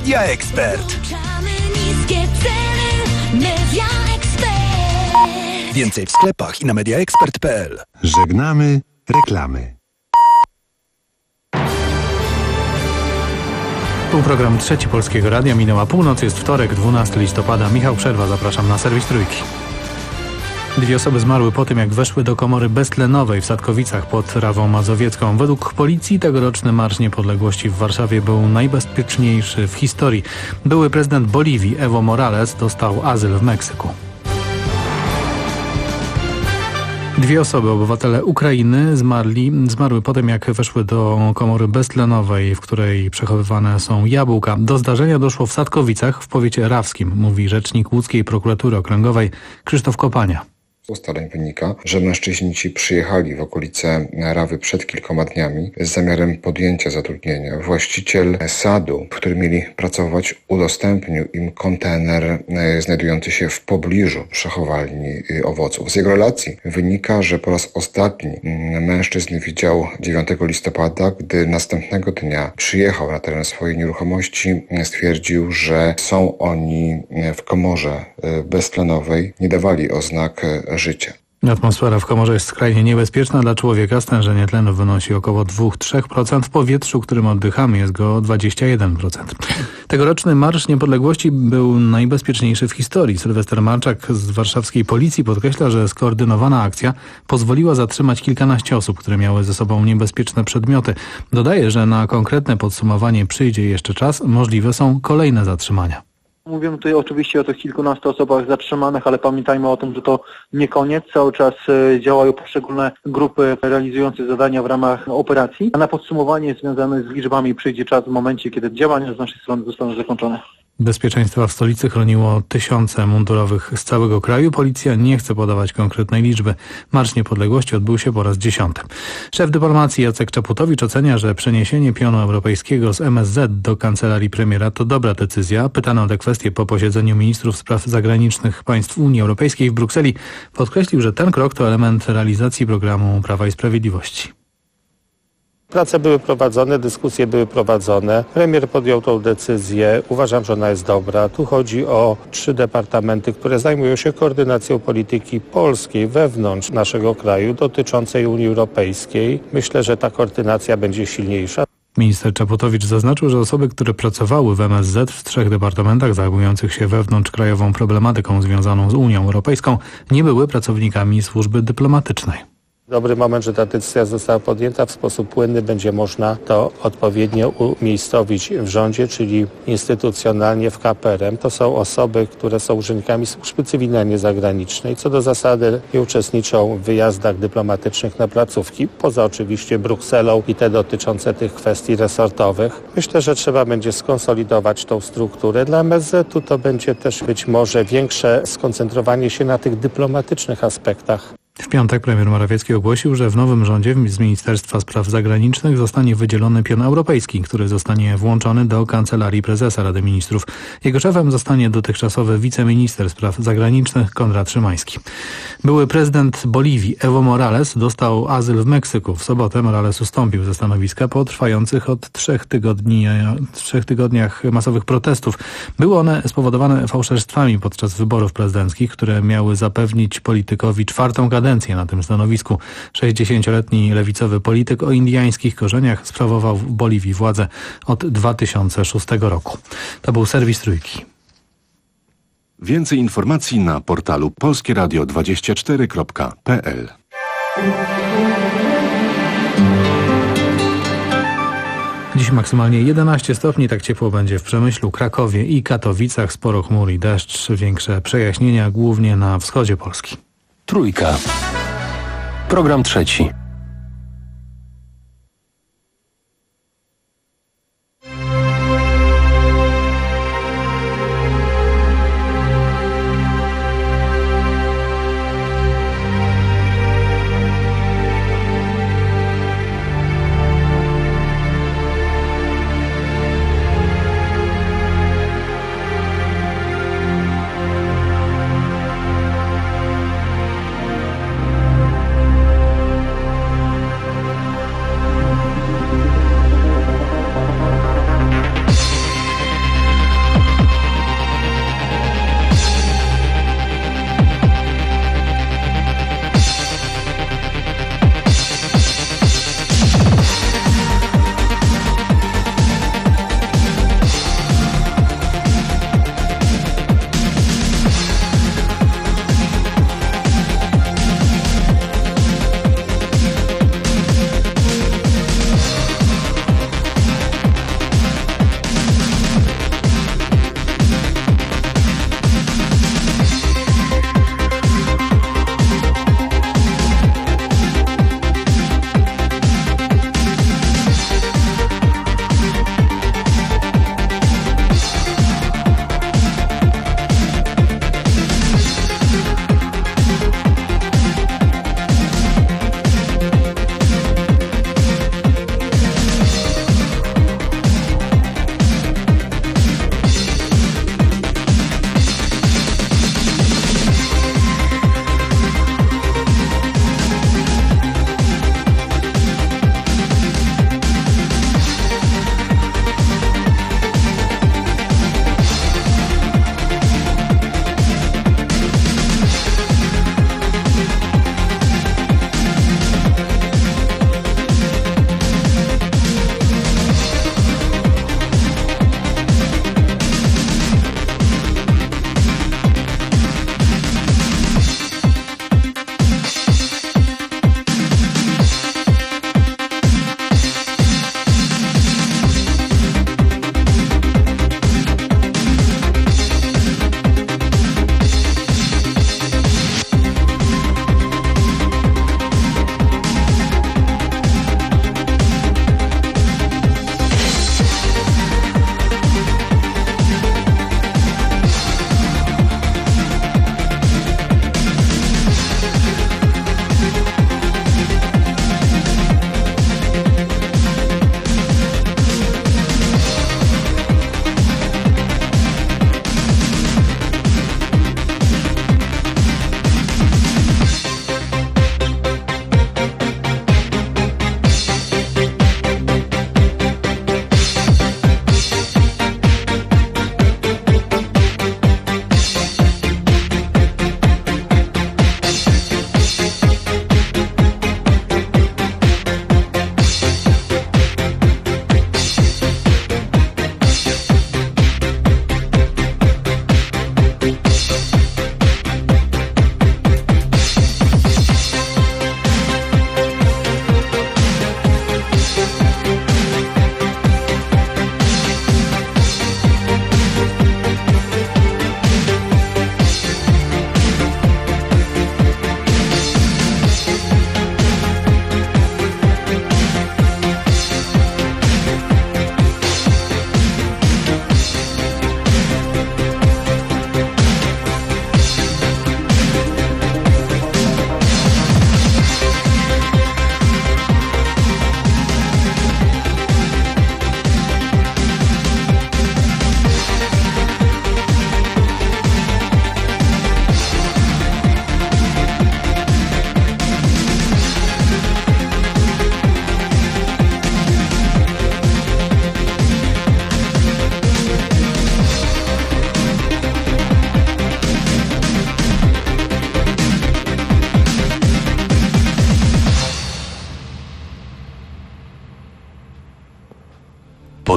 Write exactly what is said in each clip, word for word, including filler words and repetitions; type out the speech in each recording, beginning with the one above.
Media Expert. Więcej w sklepach i na mediaexpert kropka p l. Żegnamy reklamy. Tu program Trzeci Polskiego Radia. Minęła północ, jest wtorek, dwunastego listopada. Michał Przerwa, zapraszam na serwis Trójki. Dwie osoby zmarły po tym, jak weszły do komory beztlenowej w Sadkowicach pod Rawą Mazowiecką. Według policji tegoroczny Marsz Niepodległości w Warszawie był najbezpieczniejszy w historii. Były prezydent Boliwii Evo Morales dostał azyl w Meksyku. Dwie osoby, obywatele Ukrainy, zmarli, zmarły po tym, jak weszły do komory beztlenowej, w której przechowywane są jabłka. Do zdarzenia doszło w Sadkowicach w powiecie rawskim, mówi rzecznik łódzkiej prokuratury okręgowej Krzysztof Kopania. Z ustaleń wynika, że mężczyźni ci przyjechali w okolice Rawy przed kilkoma dniami z zamiarem podjęcia zatrudnienia. Właściciel sadu, w którym mieli pracować, udostępnił im kontener znajdujący się w pobliżu przechowalni owoców. Z jego relacji wynika, że po raz ostatni mężczyzn widział dziewiątego listopada, gdy następnego dnia przyjechał na teren swojej nieruchomości, stwierdził, że są oni w komorze beztlenowej, nie dawali oznak życia. Atmosfera w komorze jest skrajnie niebezpieczna dla człowieka. Stężenie tlenu wynosi około dwa do trzech procent. W powietrzu, którym oddychamy, jest go dwadzieścia jeden procent. Tegoroczny Marsz Niepodległości był najbezpieczniejszy w historii. Sylwester Marczak z warszawskiej policji podkreśla, że skoordynowana akcja pozwoliła zatrzymać kilkanaście osób, które miały ze sobą niebezpieczne przedmioty. Dodaje, że na konkretne podsumowanie przyjdzie jeszcze czas. Możliwe są kolejne zatrzymania. Mówimy tutaj oczywiście o tych kilkunastu osobach zatrzymanych, ale pamiętajmy o tym, że to nie koniec. Cały czas działają poszczególne grupy realizujące zadania w ramach operacji, a na podsumowanie związane z liczbami przyjdzie czas w momencie, kiedy działania z naszej strony zostaną zakończone. Bezpieczeństwa w stolicy chroniło tysiące mundurowych z całego kraju. Policja nie chce podawać konkretnej liczby. Marsz Niepodległości odbył się po raz dziesiąty. Szef dyplomacji Jacek Czaputowicz ocenia, że przeniesienie pionu europejskiego z M S Z do kancelarii premiera to dobra decyzja. Pytany o tę kwestię po posiedzeniu ministrów spraw zagranicznych państw Unii Europejskiej w Brukseli podkreślił, że ten krok to element realizacji programu Prawa i Sprawiedliwości. Prace były prowadzone, dyskusje były prowadzone. Premier podjął tą decyzję. Uważam, że ona jest dobra. Tu chodzi o trzy departamenty, które zajmują się koordynacją polityki polskiej wewnątrz naszego kraju dotyczącej Unii Europejskiej. Myślę, że ta koordynacja będzie silniejsza. Minister Czaputowicz zaznaczył, że osoby, które pracowały w M S Z w trzech departamentach zajmujących się wewnątrzkrajową problematyką związaną z Unią Europejską, nie były pracownikami służby dyplomatycznej. Dobry moment, że ta decyzja została podjęta. W sposób płynny będzie można to odpowiednio umiejscowić w rządzie, czyli instytucjonalnie w K P R M. To są osoby, które są urzędnikami służby cywilnej, a nie zagranicznej. Co do zasady nie uczestniczą w wyjazdach dyplomatycznych na placówki, poza oczywiście Brukselą i te dotyczące tych kwestii resortowych. Myślę, że trzeba będzie skonsolidować tą strukturę. Dla M S Z-u to będzie też być może większe skoncentrowanie się na tych dyplomatycznych aspektach. W piątek premier Morawiecki ogłosił, że w nowym rządzie z Ministerstwa Spraw Zagranicznych zostanie wydzielony pion europejski, który zostanie włączony do Kancelarii Prezesa Rady Ministrów. Jego szefem zostanie dotychczasowy wiceminister spraw zagranicznych Konrad Szymański. Były prezydent Boliwii Evo Morales dostał azyl w Meksyku. W sobotę Morales ustąpił ze stanowiska po trwających od trzech tygodni, trzech tygodniach masowych protestów. Były one spowodowane fałszerstwami podczas wyborów prezydenckich, które miały zapewnić politykowi czwartą kadencję na tym stanowisku. sześćdziesięcioletni lewicowy polityk o indyjskich korzeniach sprawował w Boliwii władzę od dwa tysiące szóstego roku. To był serwis Trójki. Więcej informacji na portalu polskie radio dwadzieścia cztery kropka p l. Dziś maksymalnie jedenaście stopni, tak ciepło będzie w Przemyślu, Krakowie i Katowicach. Sporo chmur i deszcz, większe przejaśnienia głównie na wschodzie Polski. Trójka. Program trzeci.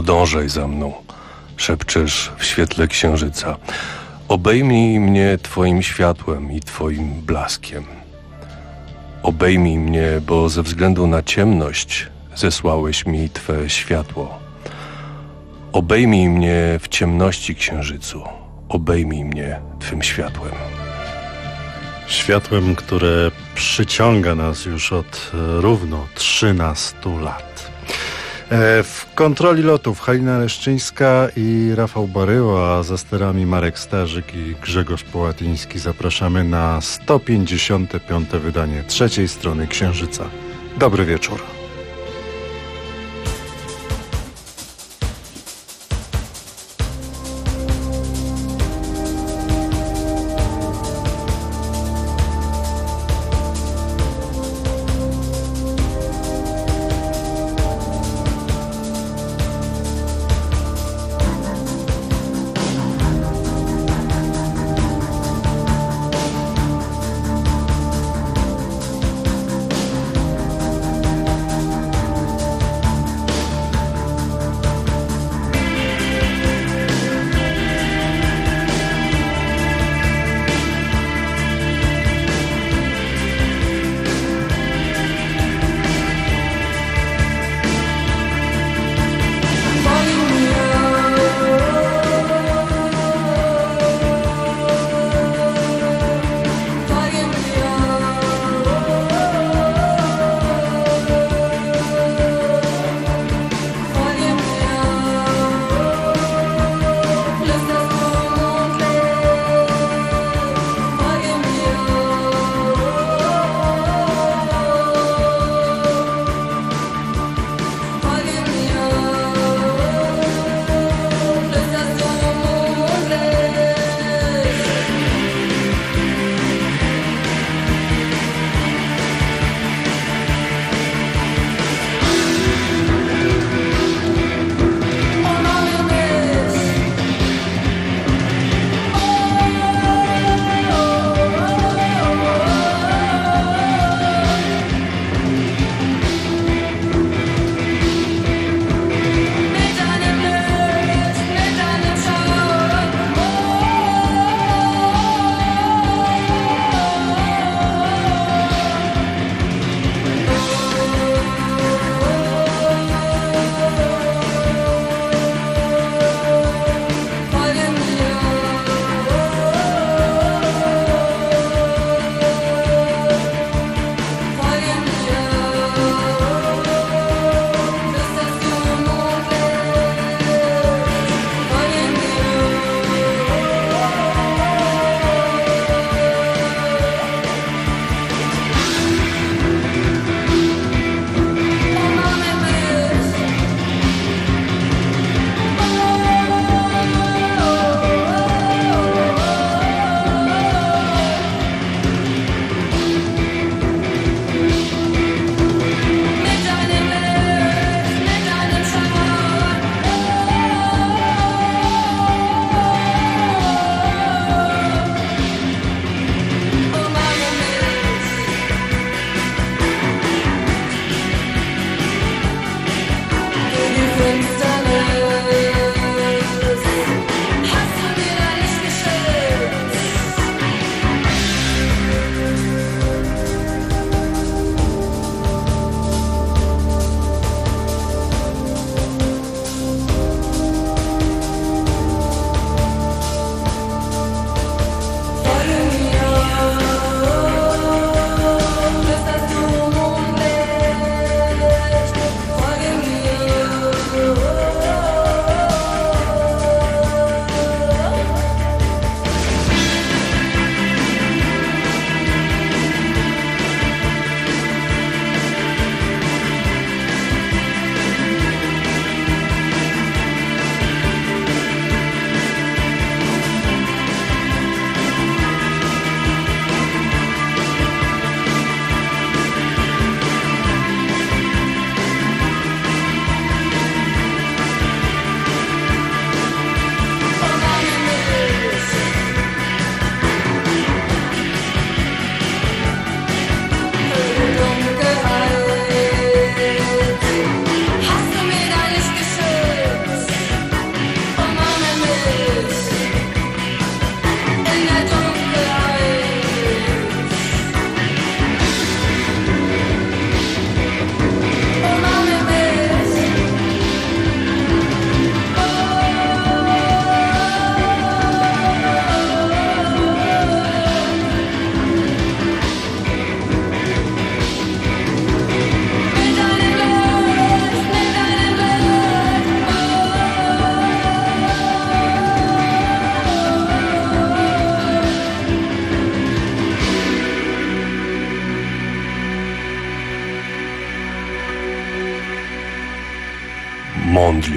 podążaj za mną, szepczesz w świetle księżyca. Obejmij mnie twoim światłem i twoim blaskiem. Obejmij mnie, bo ze względu na ciemność zesłałeś mi twe światło. Obejmij mnie w ciemności, księżycu. Obejmij mnie twym światłem. Światłem, które przyciąga nas już od równo trzynastu lat. W kontroli lotów Halina Leszczyńska i Rafał Baryła, a za sterami Marek Starzyk i Grzegorz Połatyński. Zapraszamy na sto pięćdziesiąte piąte wydanie trzeciej strony Księżyca. Dobry wieczór.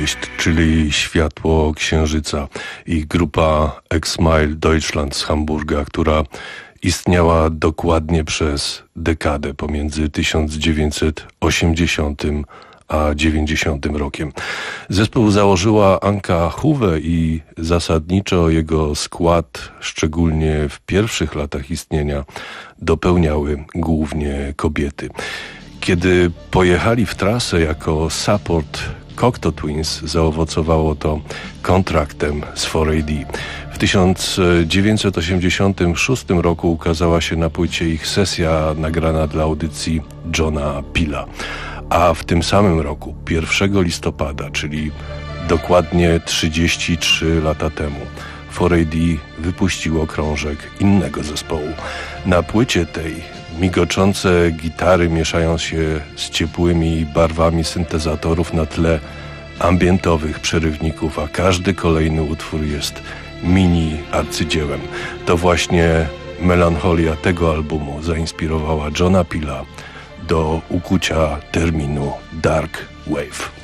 Sonnenlicht, czyli Światło Księżyca, i grupa Exmile Deutschland z Hamburga, która istniała dokładnie przez dekadę pomiędzy tysiąc dziewięćset osiemdziesiątym a dziewięćdziesiątym rokiem. Zespół założyła Anka Huwe i zasadniczo jego skład, szczególnie w pierwszych latach istnienia, dopełniały głównie kobiety. Kiedy pojechali w trasę jako support Cocteau Twins, zaowocowało to kontraktem z cztery A D. W tysiąc dziewięćset osiemdziesiątym szóstym roku ukazała się na płycie ich sesja nagrana dla audycji Johna Pila. A w tym samym roku, pierwszego listopada, czyli dokładnie trzydzieści trzy lata temu, cztery A D wypuściło krążek innego zespołu. Na płycie tej migoczące gitary mieszają się z ciepłymi barwami syntezatorów na tle ambientowych przerywników, a każdy kolejny utwór jest mini arcydziełem. To właśnie melancholia tego albumu zainspirowała Johna Pila do ukucia terminu Dark Wave.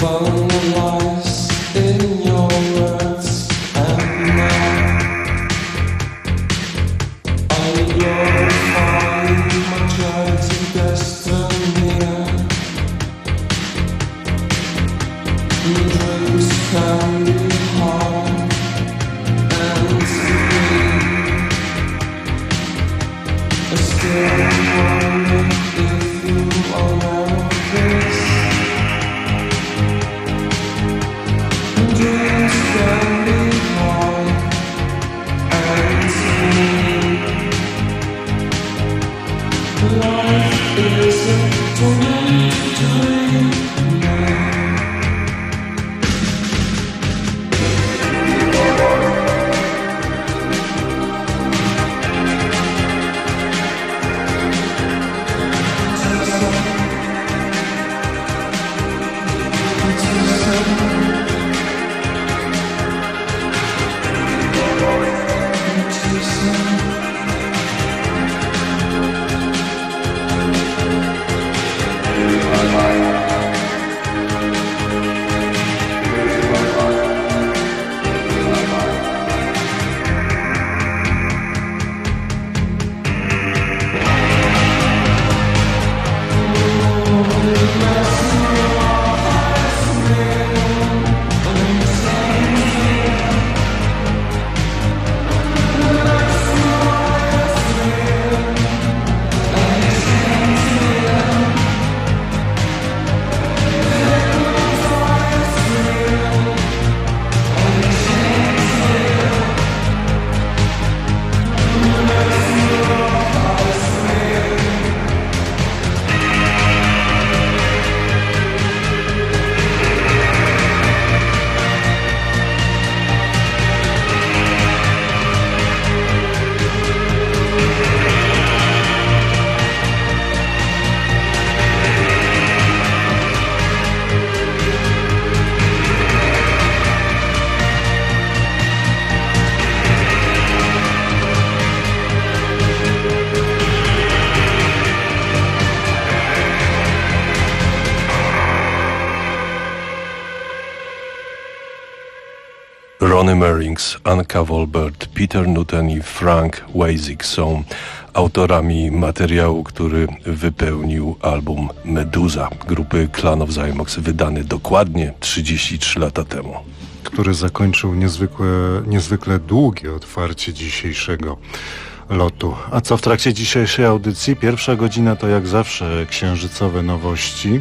Ronnie Merrings, Anka Wolbert, Peter Newton i Frank Weisig są autorami materiału, który wypełnił album Meduza grupy Clan of Zymox, wydany dokładnie trzydzieści trzy lata temu. Który zakończył niezwykle, niezwykle długie otwarcie dzisiejszego lotu. A co w trakcie dzisiejszej audycji? Pierwsza godzina to jak zawsze księżycowe nowości.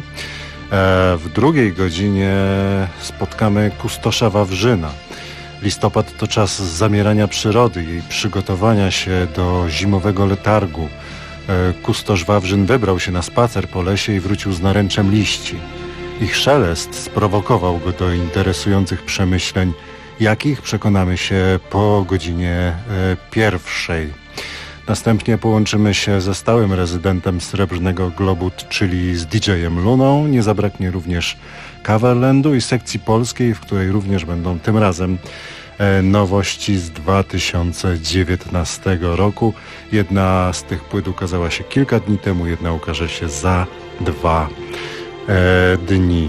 W drugiej godzinie spotkamy kustosza Wawrzyna. Listopad to czas zamierania przyrody, jej przygotowania się do zimowego letargu. Kustosz Wawrzyn wybrał się na spacer po lesie i wrócił z naręczem liści. Ich szelest sprowokował go do interesujących przemyśleń, jakich przekonamy się po godzinie pierwszej. Następnie połączymy się ze stałym rezydentem Srebrnego Globu, czyli z didżejem Luną. Nie zabraknie również Coverlandu i sekcji polskiej, w której również będą tym razem e, nowości z dwa tysiące dziewiętnastego roku. Jedna z tych płyt ukazała się kilka dni temu, jedna ukaże się za dwa e, dni.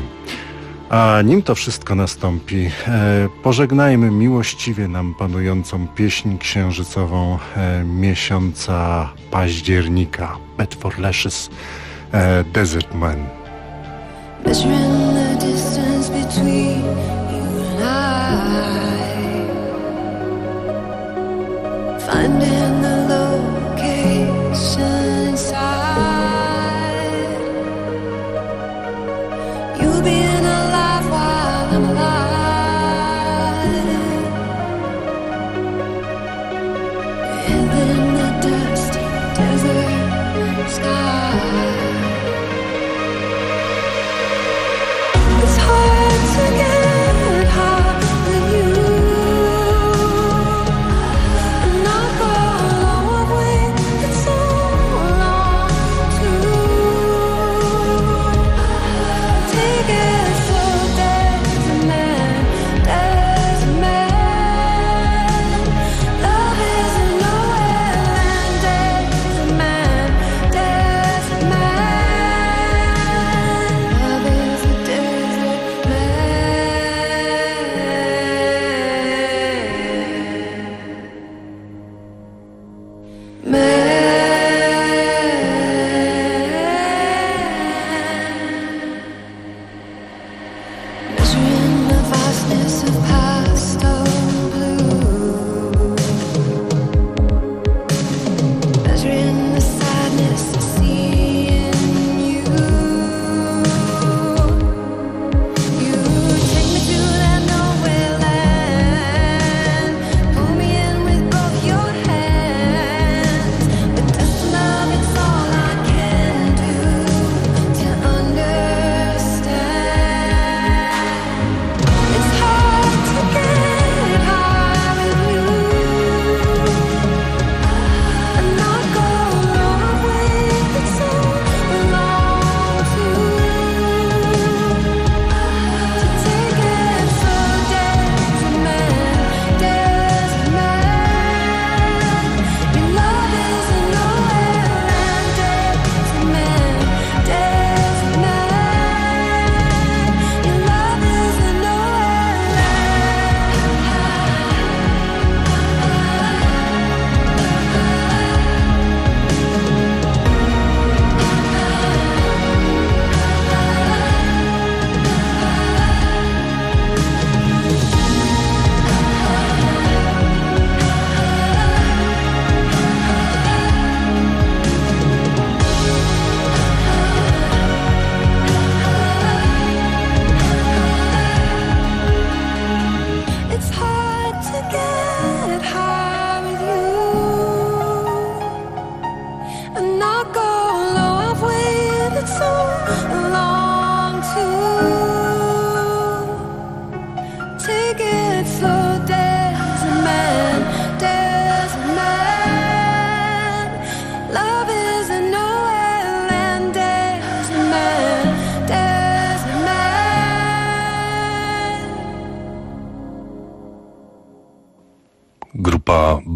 A nim to wszystko nastąpi, e, pożegnajmy miłościwie nam panującą pieśń księżycową e, miesiąca października. Bad for Lashes, e, Desert Man. Measuring the distance between you and I, finding the location inside, you being alive while I'm alive, in the dusty desert sky. It's hard to get high with you.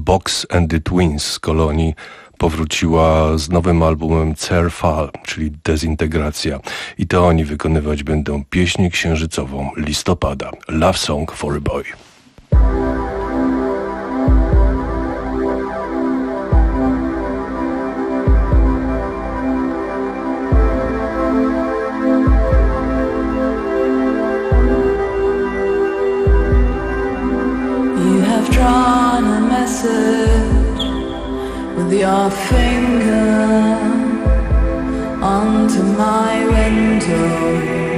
Box and the Twins z Kolonii powróciła z nowym albumem Zerfall, czyli Dezintegracja. I to oni wykonywać będą pieśń księżycową listopada. Love Song for a Boy. You have drawn a message with your finger onto my window.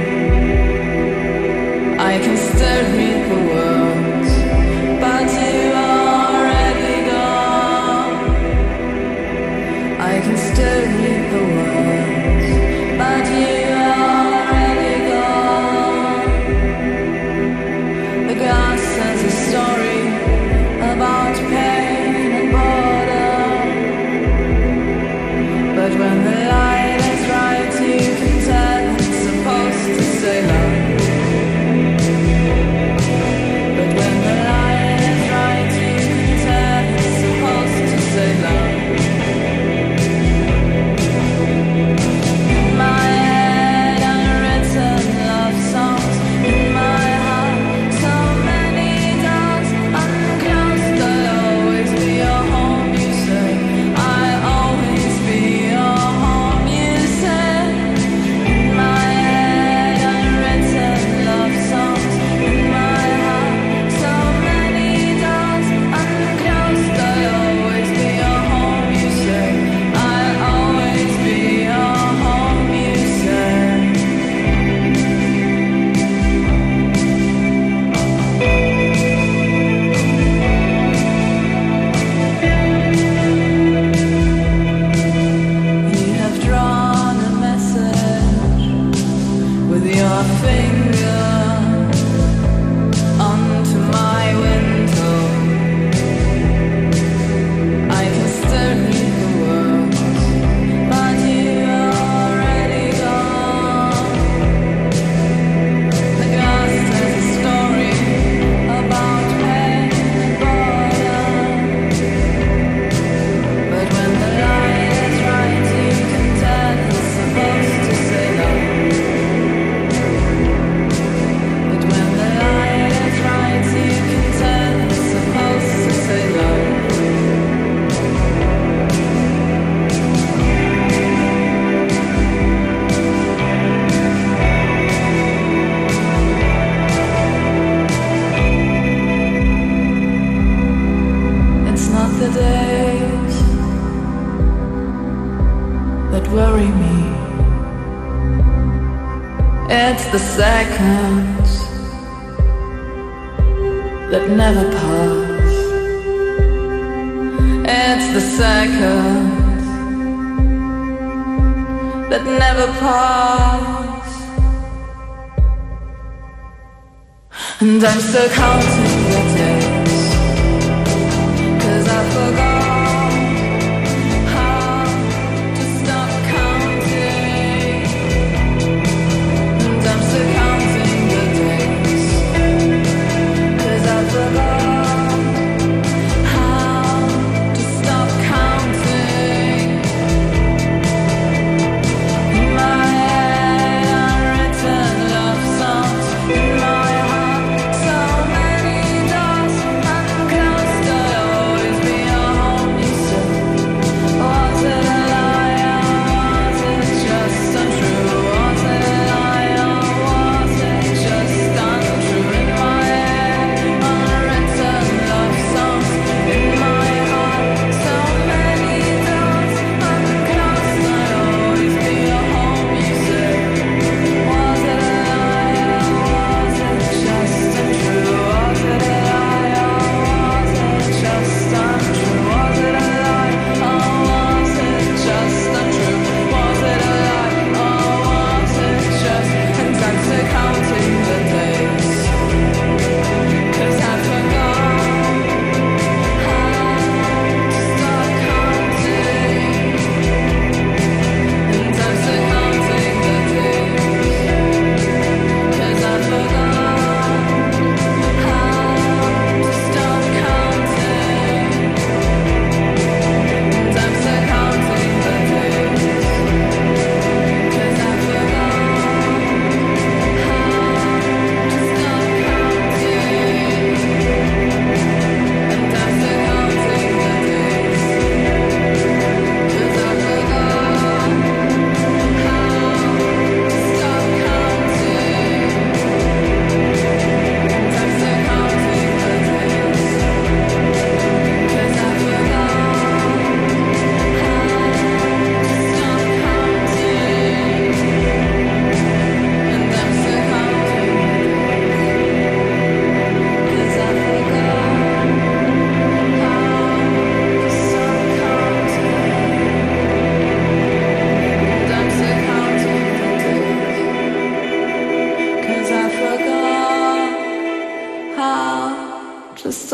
I can still read the words, but you are already gone. I can still read the words, but you are already gone. The glass says a story about pain and boredom, but when the light is right you can tell it's supposed to say love. But when the light is right you can tell it's supposed to say love. In my head unwritten love songs, in my heart so many doors unclosed. I'll always be your home, you say. I'll always be your home, you say. In my head unwritten love songs, in my heart so many doors unclosed. I'll always be your home, you say. I'll always be your home, you say. You have drawn a message with your finger onto my window. I can still read the words, but you are already gone. The glass tells a story about pain and boredom, but when the light is right you can tell it's supposed to say love. But when the light is right you can tell it's supposed to say love. It's not the days that worry me, it's the seconds that never pass. It's the seconds that never pass. And I'm still counting the days, 'cause I forgot how to stop counting. And I'm still counting the days, 'cause I forgot how to stop counting. In my head unwritten love songs, in my heart so many doors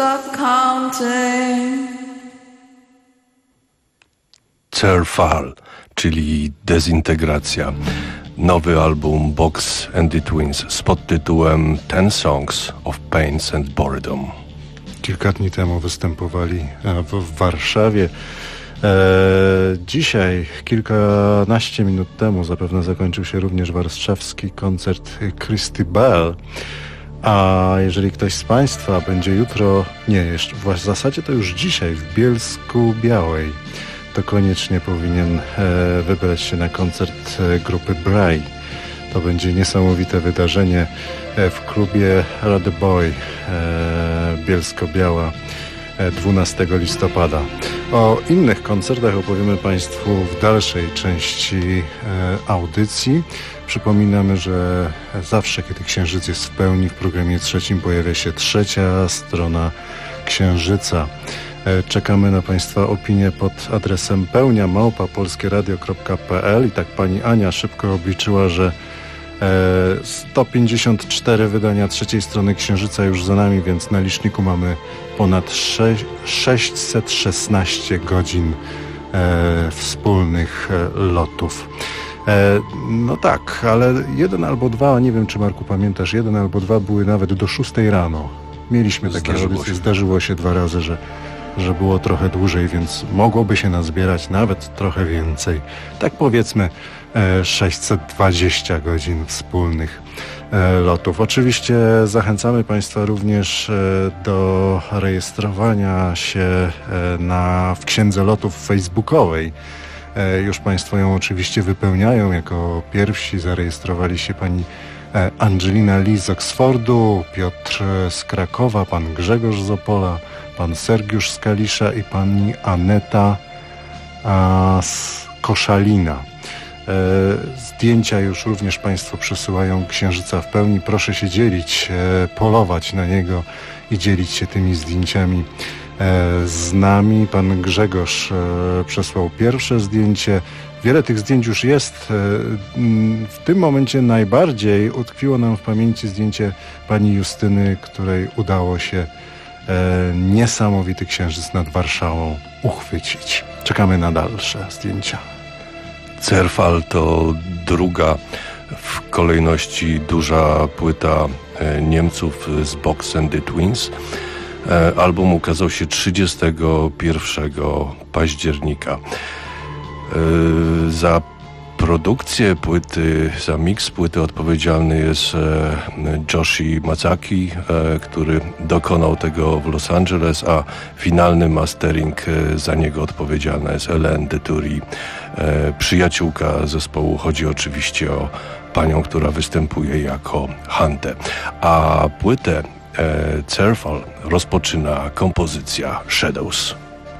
stop counting. Tearfall, czyli dezintegracja. Nowy album Box and the Twins z podtytułem Ten Songs of Pains and Boredom. Kilka dni temu występowali w, w Warszawie. E, dzisiaj, kilkanaście minut temu, zapewne zakończył się również warszawski koncert Christy Bell. A jeżeli ktoś z Państwa będzie jutro, nie, jeszcze w zasadzie to już dzisiaj w Bielsku Białej, to koniecznie powinien e, wybrać się na koncert e, grupy Bray. To będzie niesamowite wydarzenie e, w klubie Rady Boy e, Bielsko-Biała e, dwunastego listopada. O innych koncertach opowiemy Państwu w dalszej części e, audycji. Przypominamy, że zawsze, kiedy Księżyc jest w pełni, w programie trzecim pojawia się trzecia strona Księżyca. Czekamy na Państwa opinie pod adresem pełnia małpa polskieradio kropka p l i tak pani Ania szybko obliczyła, że sto pięćdziesiąt cztery wydania trzeciej strony Księżyca już za nami, więc na liczniku mamy ponad sześćset szesnaście godzin wspólnych lotów. No tak, ale jeden albo dwa, nie wiem czy Marku pamiętasz, jeden albo dwa były nawet do szóstej rano. Mieliśmy takie audycje, zdarzyło się dwa razy, że że było trochę dłużej, więc mogłoby się nazbierać nawet trochę więcej. Tak powiedzmy sześćset dwadzieścia godzin wspólnych lotów. Oczywiście zachęcamy Państwa również do rejestrowania się na, w Księdze Lotów facebookowej. Już Państwo ją oczywiście wypełniają. Jako pierwsi zarejestrowali się pani Angelina Lee z Oksfordu, Piotr z Krakowa, pan Grzegorz z Opola, pan Sergiusz z Kalisza i pani Aneta a, z Koszalina. E, zdjęcia już również Państwo przesyłają Księżyca w pełni. Proszę się dzielić, e, polować na niego i dzielić się tymi zdjęciami e, z nami. Pan Grzegorz e, przesłał pierwsze zdjęcie. Wiele tych zdjęć już jest. E, w tym momencie najbardziej utkwiło nam w pamięci zdjęcie pani Justyny, której udało się E, niesamowity księżyc nad Warszawą uchwycić. Czekamy na dalsze zdjęcia. Tearfall to druga w kolejności duża płyta e, Niemców z Box and the Twins. E, album ukazał się trzydziestego pierwszego października. E, za produkcję płyty, za miks płyty odpowiedzialny jest e, Joshi Mazaki, e, który dokonał tego w Los Angeles, a finalny mastering e, za niego odpowiedzialna jest Hélène de Thury, e, przyjaciółka zespołu. Chodzi oczywiście o panią, która występuje jako Hante. A płytę e, Tearfall rozpoczyna kompozycja Shadows.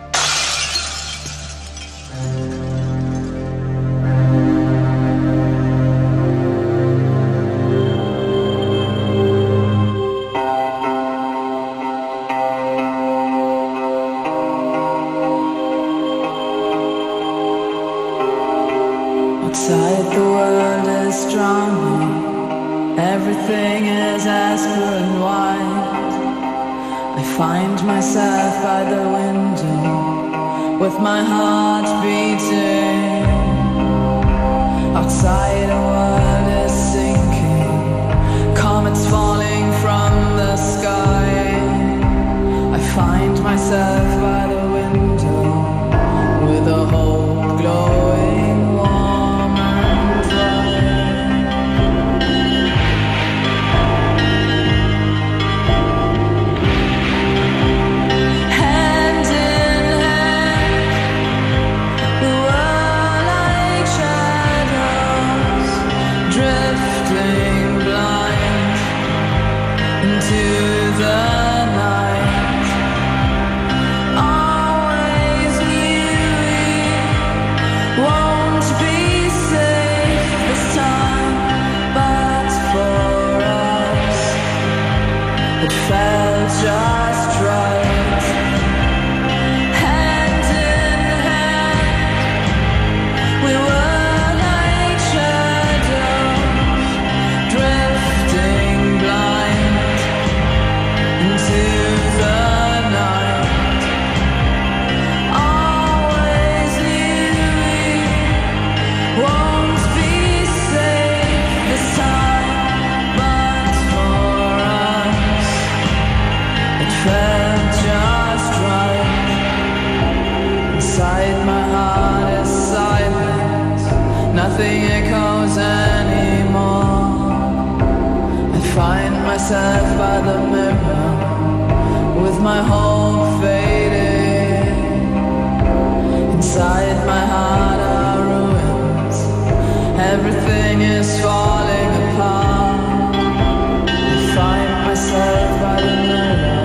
Outside the world is drowning, everything is asper and white. I find myself by the window with my heart beating. Outside the world is sinking, comets falling from the sky. I find myself by the window with a hope glowing warm and dry. Hand in hand, we were like shadows. myself by the mirror with my hope fading. Inside my heart are ruins. Everything is falling apart. I find myself by the mirror.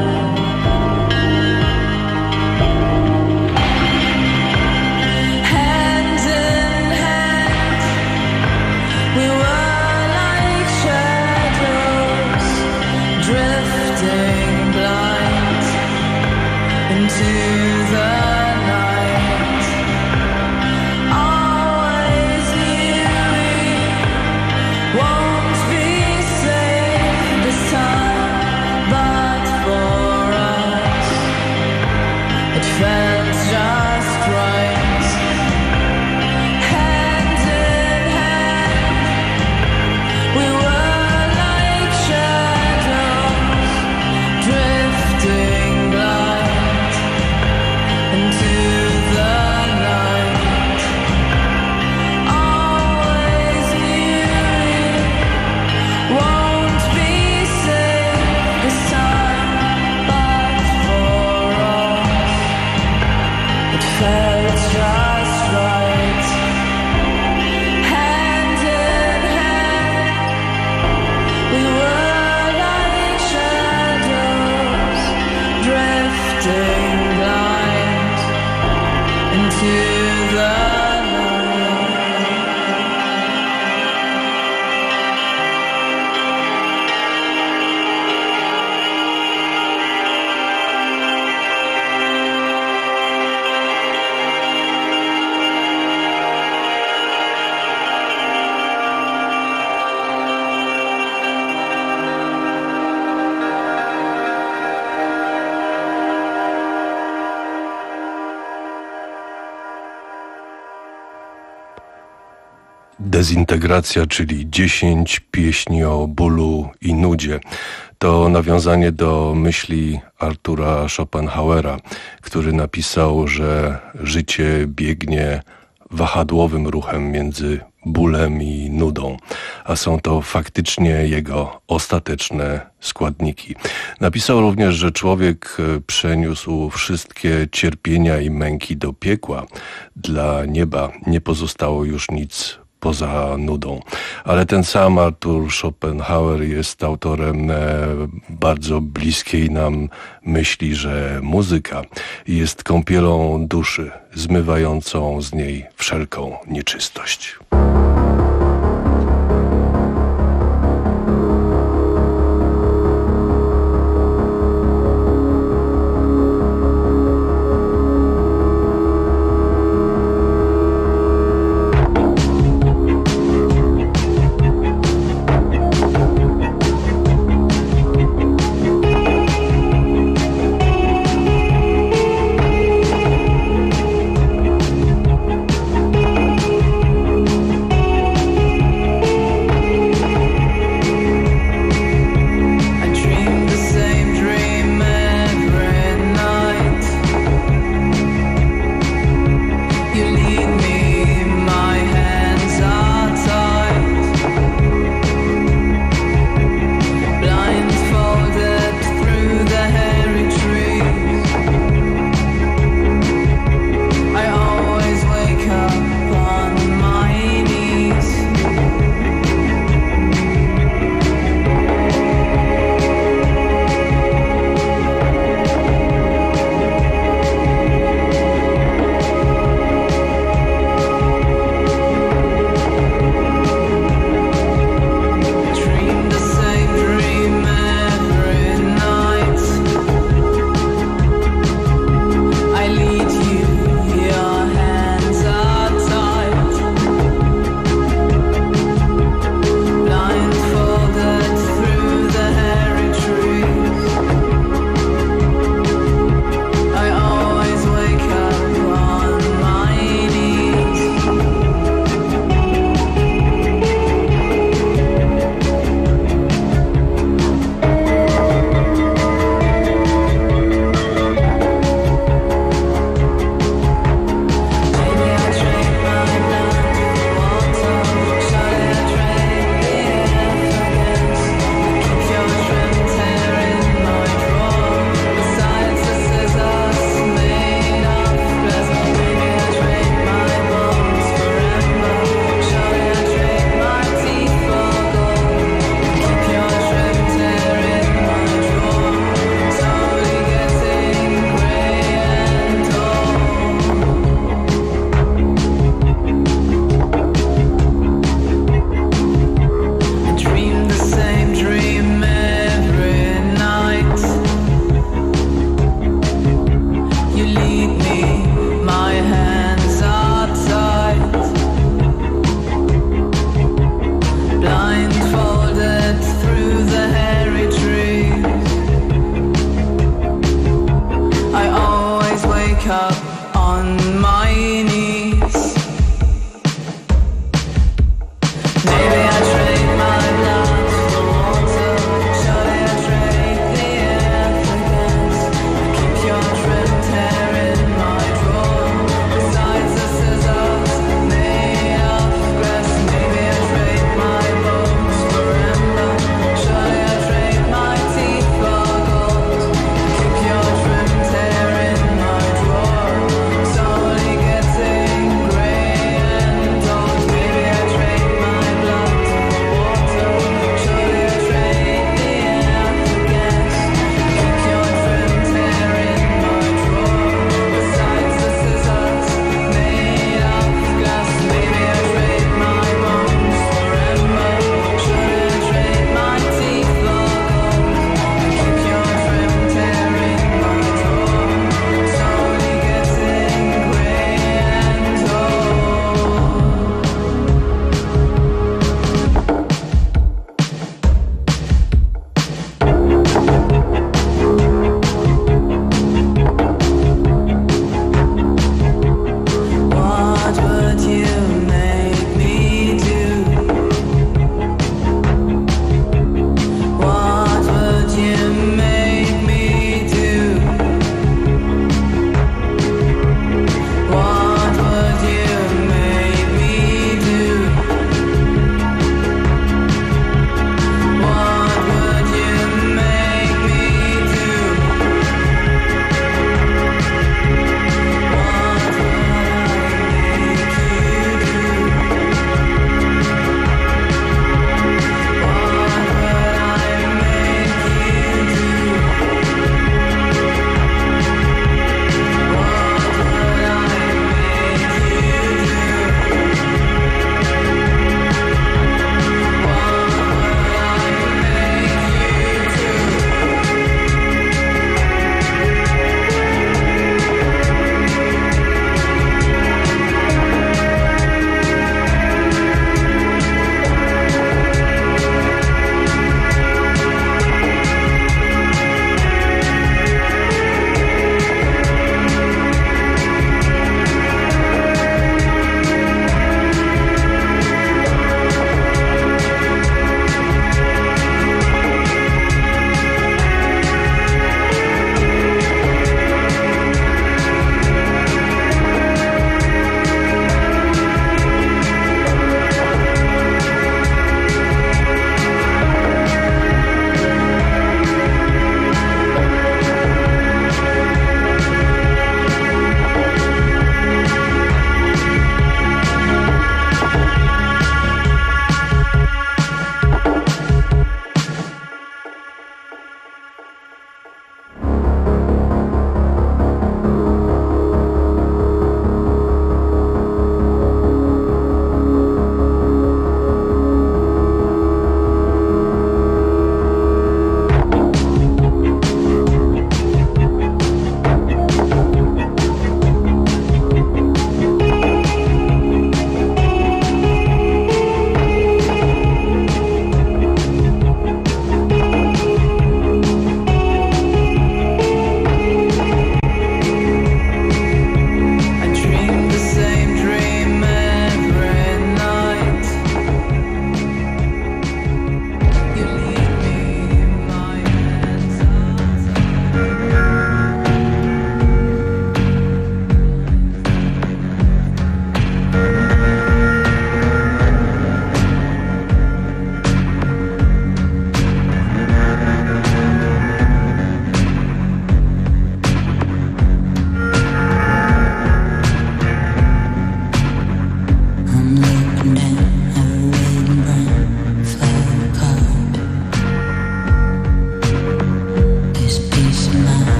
Hand in hand, we were like shadows, drifting blind into the night. Always knew we won't be safe this time, but for us it felt just right. Hand in hand, we were like shadows, drifting blind into the night. Always knew we won't be safe this time, but for us it felt just right. Hand in hand, we were like shadows, drifting blind into the night. Dezintegracja, czyli dziesięć pieśni o bólu i nudzie. To nawiązanie do myśli Artura Schopenhauera, który napisał, że życie biegnie wahadłowym ruchem między bólem i nudą, a są to faktycznie jego ostateczne składniki. Napisał również, że człowiek przeniósł wszystkie cierpienia i męki do piekła. Dla nieba nie pozostało już nic poza nudą. Ale ten sam Arthur Schopenhauer jest autorem e, bardzo bliskiej nam myśli, że muzyka jest kąpielą duszy, zmywającą z niej wszelką nieczystość. Hand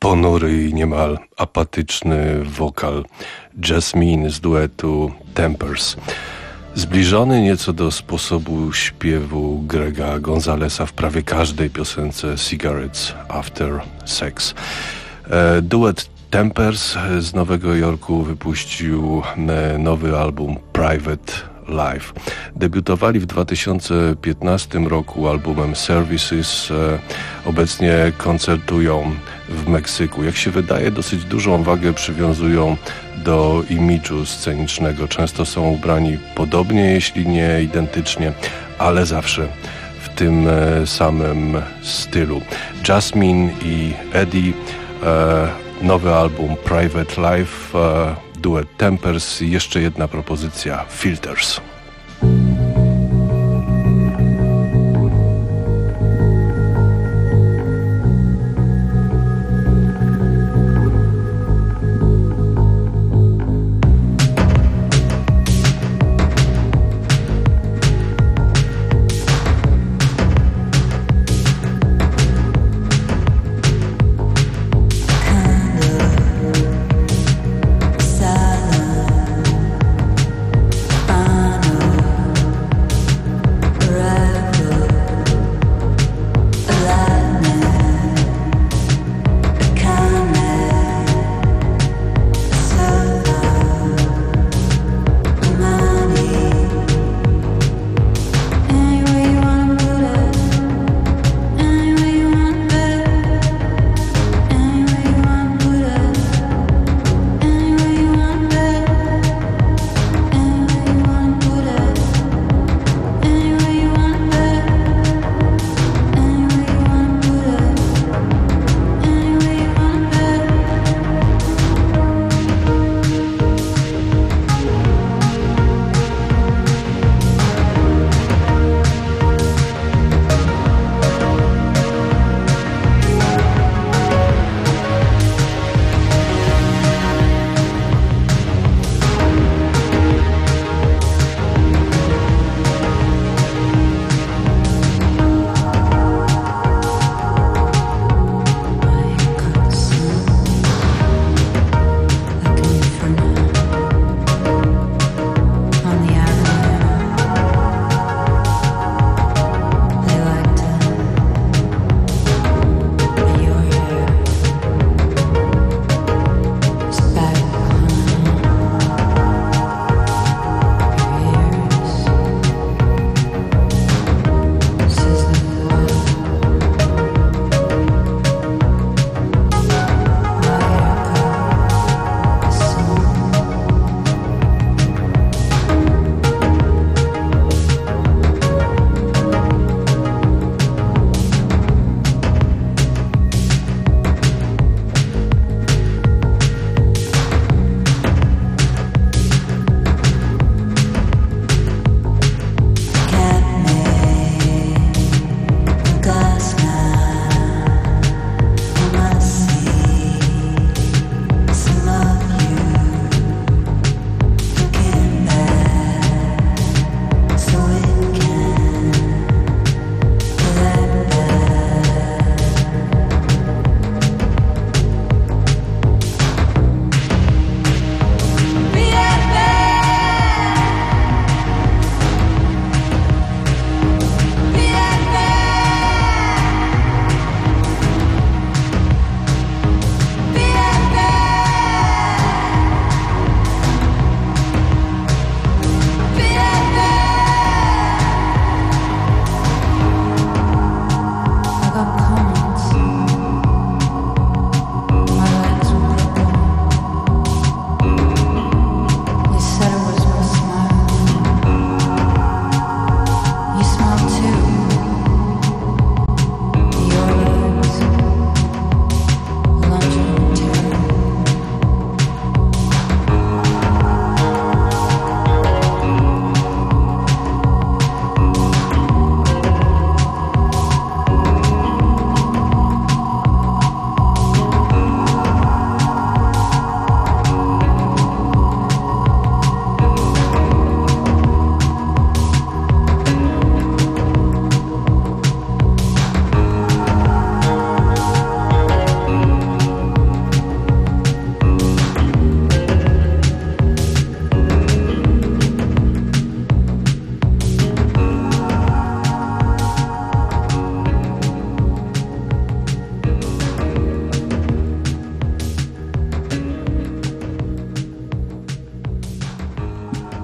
ponury i niemal apatyczny wokal Jasmine z duetu Tempers. Zbliżony nieco do sposobu śpiewu Grega Gonzalesa w prawie każdej piosence Cigarettes After Sex. E, duet Tempers z Nowego Jorku wypuścił e, nowy album Private Life. Debiutowali w dwa tysiące piętnastym roku albumem Services. E, obecnie koncertują w Meksyku. Jak się wydaje, dosyć dużą wagę przywiązują do imidżu scenicznego. Często są ubrani podobnie, jeśli nie identycznie, ale zawsze w tym e, samym stylu. Jasmine i Eddie, e, nowy album Private Life, e, duet Tempers i jeszcze jedna propozycja, Filters.